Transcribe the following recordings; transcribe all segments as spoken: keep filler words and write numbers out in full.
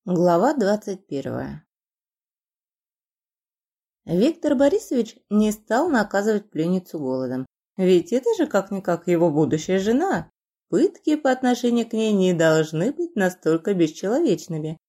Глава двадцать первая. Виктор Борисович не стал наказывать пленницу голодом, ведь это же как-никак его будущая жена. Пытки по отношению к ней не должны быть настолько бесчеловечными.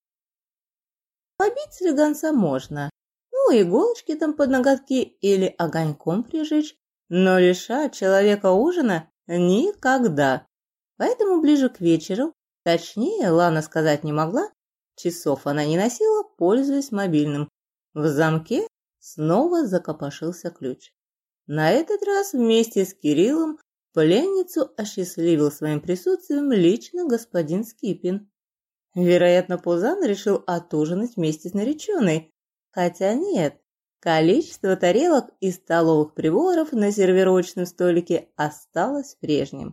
Побить слегонца можно, ну иголочки там под ноготки или огоньком прижечь, но лишать человека ужина никогда. Поэтому ближе к вечеру, точнее Лана сказать не могла, часов она не носила, пользуясь мобильным. В замке снова закопошился ключ. На этот раз вместе с Кириллом пленницу осчастливил своим присутствием лично господин Скипин. Вероятно, Пузан решил отужинать вместе с нареченной. Хотя нет, количество тарелок и столовых приборов на сервировочном столике осталось прежним.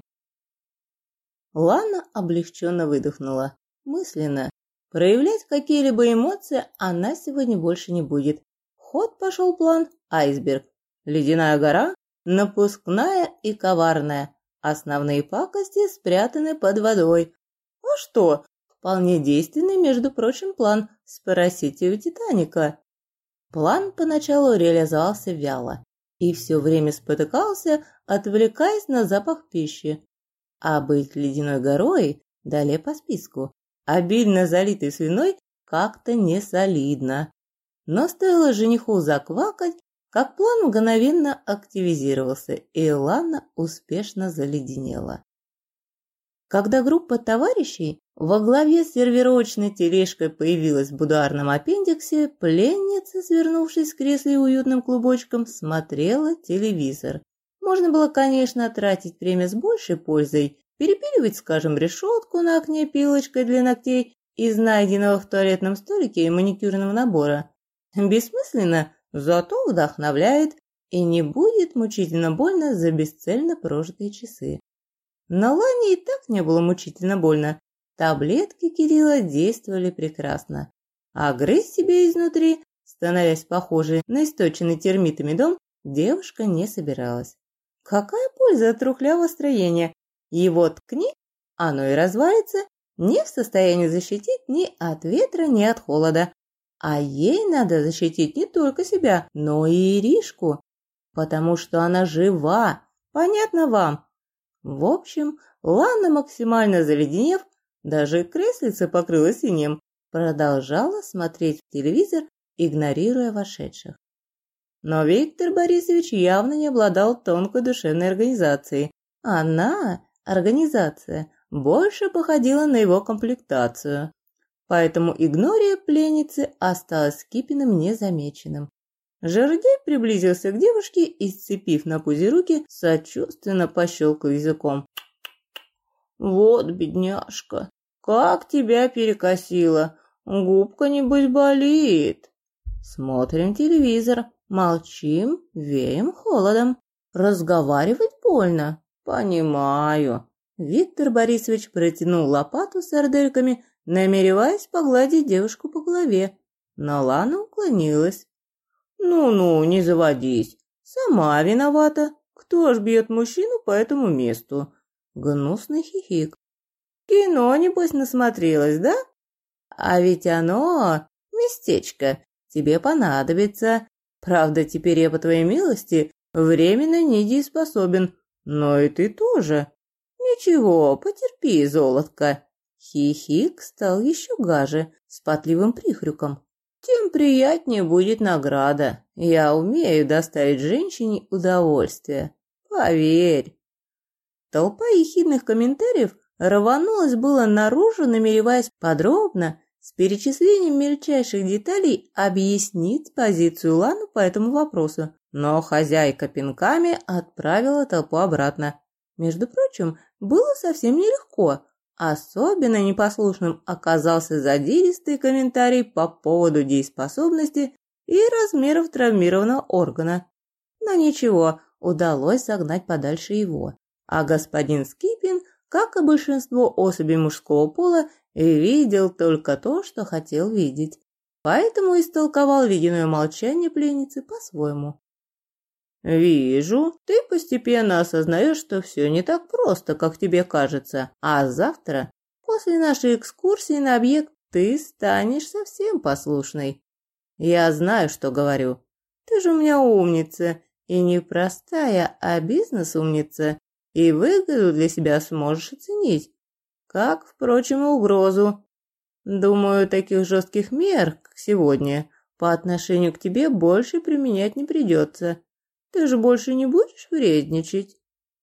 Лана облегченно выдохнула. Мысленно. Проявлять какие-либо эмоции она сегодня больше не будет. В ход пошел план «Айсберг». Ледяная гора, напускная и коварная. Основные пакости спрятаны под водой. А что? Вполне действенный, между прочим, план «Спросите у Титаника». План поначалу реализовался вяло и все время спотыкался, отвлекаясь на запах пищи. А быть ледяной горой далее по списку. Обильно залитой свиной как-то не солидно. Но стоило жениху заквакать, как план мгновенно активизировался, и Лана успешно заледенела. Когда группа товарищей во главе с сервировочной тележкой появилась в будуарном аппендиксе, пленница, свернувшись в кресле уютным клубочком, смотрела телевизор. Можно было, конечно, тратить время с большей пользой, перепиливать, скажем, решетку на окне пилочкой для ногтей из найденного в туалетном столике и маникюрного набора. Бессмысленно, зато вдохновляет и не будет мучительно больно за бесцельно прожитые часы. Но Лане и так не было мучительно больно. Таблетки Кирилла действовали прекрасно. А грызть себе изнутри, становясь похожей на источенный термитами дом, девушка не собиралась. Какая польза от трухлявого строения? Его ткни, оно и развалится, не в состоянии защитить ни от ветра, ни от холода. А ей надо защитить не только себя, но и Иришку, потому что она жива, понятно вам? В общем, Лана, максимально заледенев, даже креслица покрылась инеем, продолжала смотреть в телевизор, игнорируя вошедших. Но Виктор Борисович явно не обладал тонкой душевной организацией. Она... Организация больше походила на его комплектацию, поэтому игнория пленницы осталась Скипиным незамеченным. Жердяй приблизился к девушке и, сцепив на пузе руки, сочувственно пощелкал языком. «Вот, бедняжка, как тебя перекосило, губка, небось, болит». Смотрим телевизор, молчим, веем холодом. Разговаривать больно. «Понимаю». Виктор Борисович протянул лопату с сардельками, намереваясь погладить девушку по голове. Но Лана уклонилась. «Ну-ну, не заводись. Сама виновата. Кто ж бьет мужчину по этому месту?» Гнусный хихик. «Кино, небось, насмотрелась, да? А ведь оно, местечко, тебе понадобится. Правда, теперь я, по твоей милости, временно недееспособен. Но и ты тоже. Ничего, потерпи, золотко». Хихик стал еще гаже, с потливым прихрюком. «Тем приятнее будет награда. Я умею доставить женщине удовольствие. Поверь». Толпа ехидных комментариев рванулась было наружу, намереваясь подробно, с перечислением мельчайших деталей, объяснить позицию Ланы по этому вопросу. Но хозяйка пинками отправила толпу обратно. Между прочим, было совсем нелегко. Особенно непослушным оказался задиристый комментарий по поводу дееспособности и размеров травмированного органа. Но ничего, удалось загнать подальше его. А господин Скипин, как и большинство особей мужского пола, видел только то, что хотел видеть. Поэтому истолковал ледяное молчание пленницы по-своему. «Вижу, ты постепенно осознаешь, что все не так просто, как тебе кажется, а завтра, после нашей экскурсии на объект, ты станешь совсем послушной. Я знаю, что говорю. Ты же у меня умница, и не простая, а бизнес-умница, и выгоду для себя сможешь оценить, как, впрочем, и угрозу. Думаю, таких жестких мер, как сегодня, по отношению к тебе больше применять не придется. Ты же больше не будешь вредничать.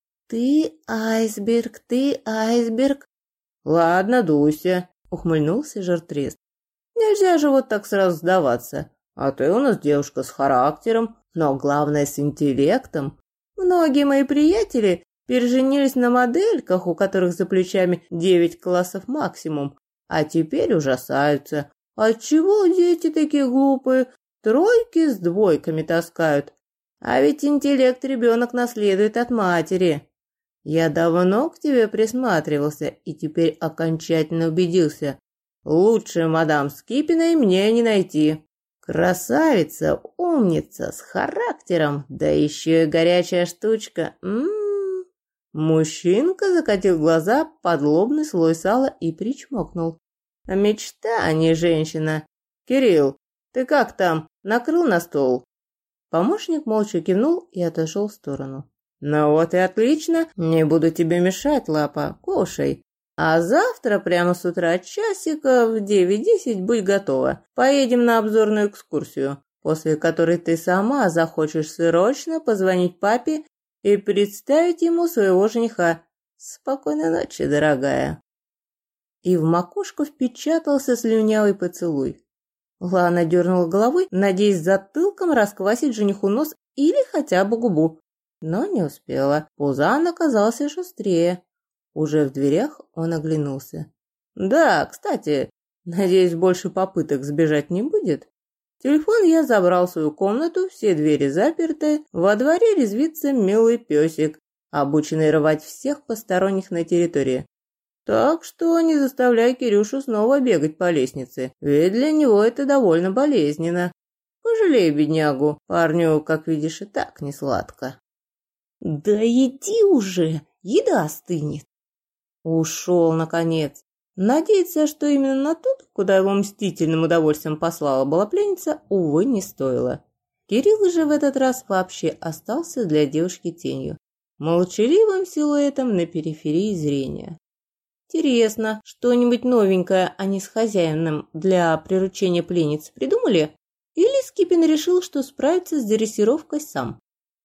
Ты айсберг, ты айсберг. Ладно, дуйся, ухмыльнулся Жартрест. Нельзя же вот так сразу сдаваться. А ты у нас девушка с характером, но главное с интеллектом. Многие мои приятели переженились на модельках, у которых за плечами девять классов максимум, а теперь ужасаются. Отчего дети такие глупые, тройки с двойками таскают? А ведь интеллект ребенок наследует от матери. Я давно к тебе присматривался и теперь окончательно убедился. Лучше мадам Скипиной мне не найти. Красавица, умница, с характером, да еще и горячая штучка. М-м-м. Мужчинка закатил глаза под лобный слой сала и причмокнул. Мечта, а не женщина. Кирилл, ты как там? Накрыл на стол? Помощник молча кивнул и отошел в сторону. Ну вот и отлично, не буду тебе мешать, Лапа, кушай. А завтра прямо с утра часика в девять-десять будь готова. Поедем на обзорную экскурсию, после которой ты сама захочешь срочно позвонить папе и представить ему своего жениха. Спокойной ночи, дорогая. И в макушку впечатался слюнявый поцелуй. Лана дернула головой, надеясь затылком расквасить жениху нос или хотя бы губу. Но не успела. Пузан оказался шустрее. Уже в дверях он оглянулся. «Да, кстати, надеюсь, больше попыток сбежать не будет. Телефон я забрал в свою комнату, все двери заперты, во дворе резвится милый песик, обученный рвать всех посторонних на территории. Так что не заставляй Кирюшу снова бегать по лестнице, ведь для него это довольно болезненно. Пожалей беднягу, парню, как видишь, и так не сладко». «Да иди уже, еда остынет». Ушел, наконец. Надеяться, что именно на тот, куда его мстительным удовольствием послала была пленница, увы, не стоило. Кирилл же в этот раз вообще остался для девушки тенью, молчаливым силуэтом на периферии зрения. Интересно, что-нибудь новенькое они с хозяином для приручения пленницы придумали? Или Скипин решил, что справится с дрессировкой сам?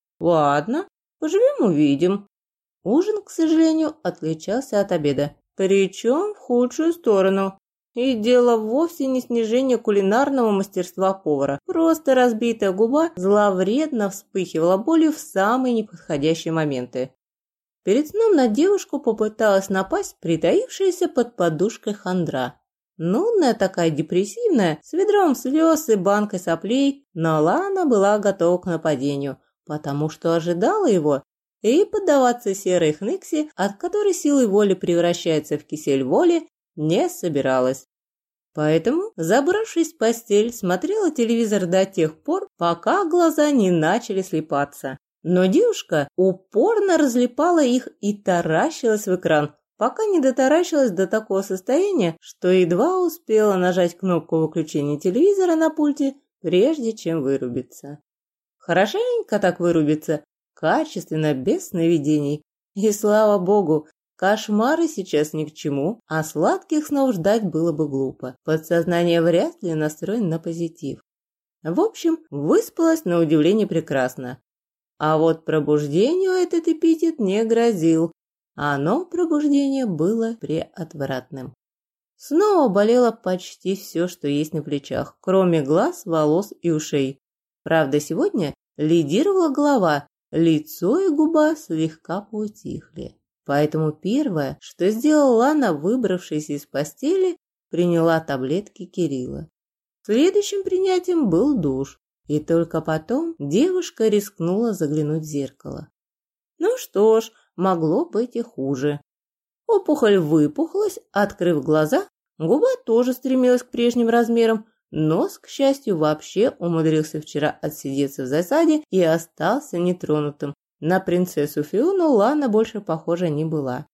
Ладно, поживем-увидим. Ужин, к сожалению, отличался от обеда, причем в худшую сторону. И дело вовсе не снижение кулинарного мастерства повара. Просто разбитая губа зловредно вспыхивала болью в самые неподходящие моменты. Перед сном на девушку попыталась напасть притаившаяся под подушкой хандра. Нудная такая, депрессивная, с ведром слез и банкой соплей, но Лана была готова к нападению, потому что ожидала его. И поддаваться серой хныкси, от которой силой воли превращается в кисель воли, не собиралась. Поэтому, забравшись в постель, смотрела телевизор до тех пор, пока глаза не начали слипаться. Но девушка упорно разлипала их и таращилась в экран, пока не дотаращилась до такого состояния, что едва успела нажать кнопку выключения телевизора на пульте, прежде чем вырубиться. Хорошенько так вырубиться, качественно, без сновидений. И слава богу, кошмары сейчас ни к чему, а сладких снов ждать было бы глупо. Подсознание вряд ли настроено на позитив. В общем, выспалась на удивление прекрасно. А вот пробуждению этот эпитет не грозил. Оно, пробуждение, было преотвратным. Снова болело почти все, что есть на плечах, кроме глаз, волос и ушей. Правда, сегодня лидировала голова. Лицо и губа слегка поутихли. Поэтому первое, что сделала Лана, выбравшись из постели, приняла таблетки Кирилла. Следующим принятием был душ, и только потом девушка рискнула заглянуть в зеркало. Ну что ж, могло быть и хуже. Опухоль выпухлась, открыв глаза, губа тоже стремилась к прежним размерам, нос, к счастью, вообще умудрился вчера отсидеться в засаде и остался нетронутым. На принцессу Фиону Лана больше похожа не была.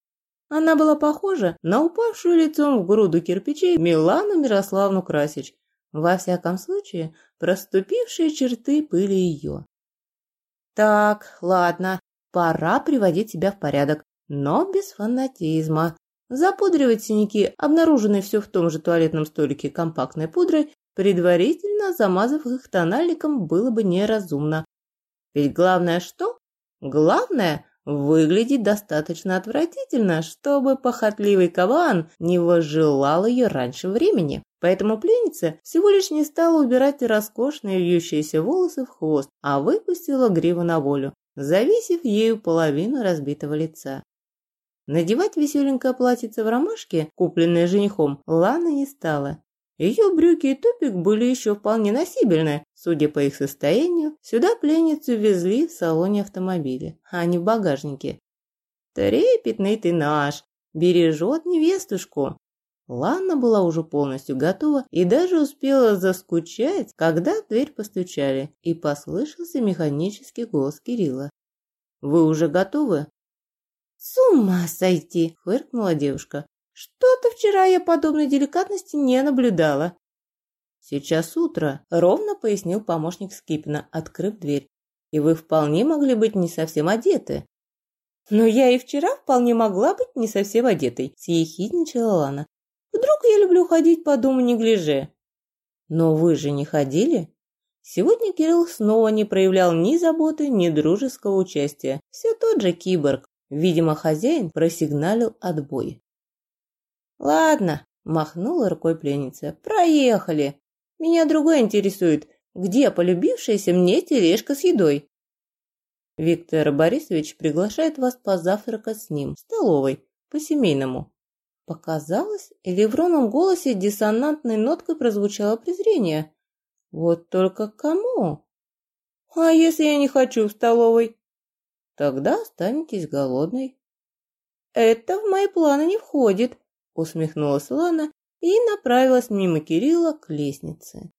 Она была похожа на упавшую лицом в груду кирпичей Милану Мирославну Красич. Во всяком случае, проступившие черты были ее. Так, ладно, пора приводить себя в порядок, но без фанатизма. Запудривать синяки, обнаруженные все в том же туалетном столике компактной пудрой, предварительно замазав их тональником, было бы неразумно. Ведь главное что? Главное – выглядеть достаточно отвратительно, чтобы похотливый кабан не возжелал ее раньше времени. Поэтому пленница всего лишь не стала убирать роскошные вьющиеся волосы в хвост, а выпустила гриву на волю, зависев ею половину разбитого лица. Надевать веселенькое платьице в ромашке, купленное женихом, Лана не стала. Ее брюки и топик были еще вполне носибельны. Судя по их состоянию, сюда пленницу везли в салоне автомобиля, а не в багажнике. «Трепетный ты наш, бережет невестушку». Лана была уже полностью готова и даже успела заскучать, когда в дверь постучали, и послышался механический голос Кирилла. «Вы уже готовы?» «С ума сойти!» – фыркнула девушка. «Что-то вчера я подобной деликатности не наблюдала». «Сейчас утро», – ровно пояснил помощник Скипина, открыв дверь. «И вы вполне могли быть не совсем одеты». «Но я и вчера вполне могла быть не совсем одетой», – съехидничала Лана. «Вдруг я люблю ходить по дому неглиже». «Но вы же не ходили?» Сегодня Кирилл снова не проявлял ни заботы, ни дружеского участия. Все тот же киборг. Видимо, хозяин просигналил отбой. «Ладно», – махнула рукой пленница, – «проехали. Меня другое интересует, где полюбившаяся мне тележка с едой?» «Виктор Борисович приглашает вас позавтракать с ним в столовой, по-семейному». Показалось, или в ровном голосе диссонантной ноткой прозвучало презрение. «Вот только к кому?» «А если я не хочу в столовой?» «Тогда останетесь голодной». «Это в мои планы не входит», – усмехнулась Лана и направилась мимо Кирилла к лестнице.